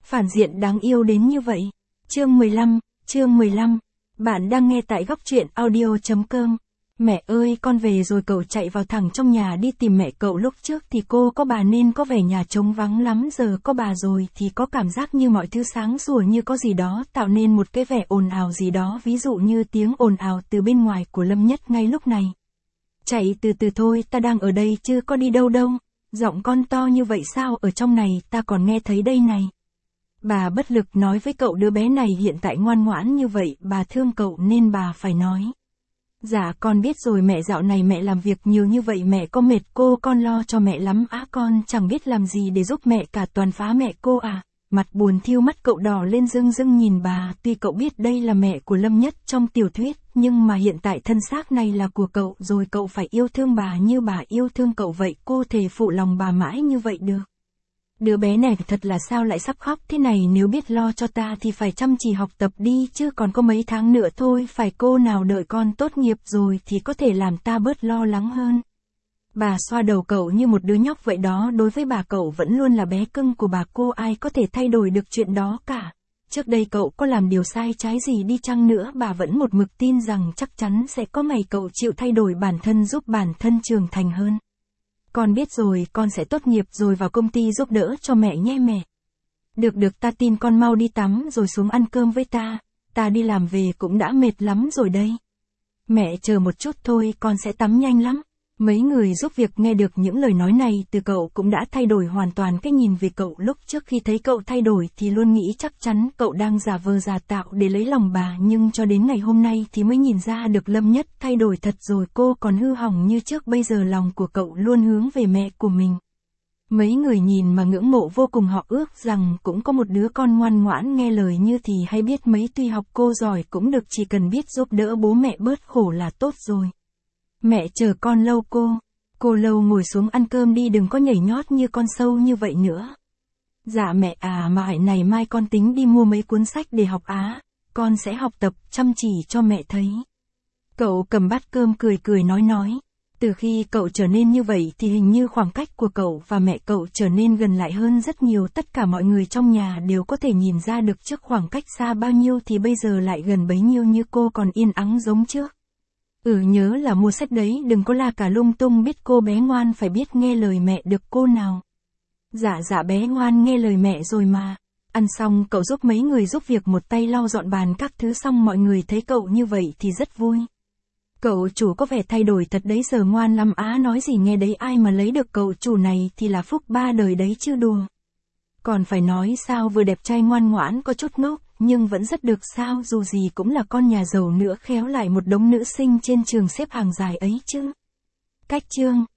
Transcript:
Phản diện đáng yêu đến như vậy. Chương 15. Bạn đang nghe tại góc truyện audio.com. Mẹ ơi, con về rồi. Cậu chạy vào thẳng trong nhà đi tìm mẹ cậu. Lúc trước thì cô có bà nên có vẻ nhà trống vắng lắm, giờ có bà rồi thì có cảm giác như mọi thứ sáng sủa, như có gì đó tạo nên một cái vẻ ồn ào gì đó, ví dụ như tiếng ồn ào từ bên ngoài của Lâm Nhất ngay lúc này. Chạy từ từ thôi, ta đang ở đây chứ có đi đâu đâu. Giọng con to như vậy sao, ở trong này ta còn nghe thấy đây này. Bà bất lực nói với cậu, đứa bé này hiện tại ngoan ngoãn như vậy, bà thương cậu nên bà phải nói. Dạ con biết rồi mẹ, dạo này mẹ làm việc nhiều như vậy mẹ có mệt con lo cho mẹ lắm á, con chẳng biết làm gì để giúp mẹ cả, toàn phá mẹ cô à. Mặt buồn thiêu, mắt cậu đỏ lên rưng rưng nhìn bà, tuy cậu biết đây là mẹ của Lâm Nhất trong tiểu thuyết, nhưng mà hiện tại thân xác này là của cậu rồi, cậu phải yêu thương bà như bà yêu thương cậu vậy, cô thề phụ lòng bà mãi như vậy được. Đứa bé này thật là sao lại sắp khóc thế này, nếu biết lo cho ta thì phải chăm chỉ học tập đi chứ, còn có mấy tháng nữa thôi, phải cô nào đợi con tốt nghiệp rồi thì có thể làm ta bớt lo lắng hơn. Bà xoa đầu cậu như một đứa nhóc vậy đó, đối với bà cậu vẫn luôn là bé cưng của bà, cô ai có thể thay đổi được chuyện đó cả. Trước đây cậu có làm điều sai trái gì đi chăng nữa, bà vẫn một mực tin rằng chắc chắn sẽ có ngày cậu chịu thay đổi bản thân, giúp bản thân trưởng thành hơn. Con biết rồi, con sẽ tốt nghiệp rồi vào công ty giúp đỡ cho mẹ nhé mẹ. Được, ta tin con, mau đi tắm rồi xuống ăn cơm với ta đi làm về cũng đã mệt lắm rồi đây. Mẹ chờ một chút thôi, con sẽ tắm nhanh lắm. Mấy người giúp việc nghe được những lời nói này từ cậu cũng đã thay đổi hoàn toàn cái nhìn về cậu. Lúc trước khi thấy cậu thay đổi thì luôn nghĩ chắc chắn cậu đang giả vờ giả tạo để lấy lòng bà, nhưng cho đến ngày hôm nay thì mới nhìn ra được Lâm Nhất thay đổi thật rồi, cô còn hư hỏng như trước, bây giờ lòng của cậu luôn hướng về mẹ của mình. Mấy người nhìn mà ngưỡng mộ vô cùng, họ ước rằng cũng có một đứa con ngoan ngoãn nghe lời như thì hay biết mấy, tuy học cô giỏi cũng được, chỉ cần biết giúp đỡ bố mẹ bớt khổ là tốt rồi. Mẹ chờ con lâu cô Lâu ngồi xuống ăn cơm đi, đừng có nhảy nhót như con sâu như vậy nữa. Dạ mẹ à, mà hải này mai con tính đi mua mấy cuốn sách để học á, con sẽ học tập chăm chỉ cho mẹ thấy. Cậu cầm bát cơm cười nói. Từ khi cậu trở nên như vậy thì hình như khoảng cách của cậu và mẹ cậu trở nên gần lại hơn rất nhiều, tất cả mọi người trong nhà đều có thể nhìn ra được trước khoảng cách xa bao nhiêu thì bây giờ lại gần bấy nhiêu, như cô còn yên ắng giống trước. Nhớ là mua sách đấy, đừng có la cả lung tung, biết cô bé ngoan phải biết nghe lời mẹ được cô nào. Dạ bé ngoan nghe lời mẹ rồi mà. Ăn xong cậu giúp mấy người giúp việc một tay lau dọn bàn các thứ, xong mọi người thấy cậu như vậy thì rất vui. Cậu chủ có vẻ thay đổi thật đấy, giờ ngoan lắm á, nói gì nghe đấy, ai mà lấy được cậu chủ này thì là phúc ba đời đấy chứ đùa. Còn phải nói sao, vừa đẹp trai ngoan ngoãn có chút ngốc, nhưng vẫn rất được sao, dù gì cũng là con nhà giàu nữa, khéo lại một đống nữ sinh trên trường xếp hàng dài ấy chứ. Cách chương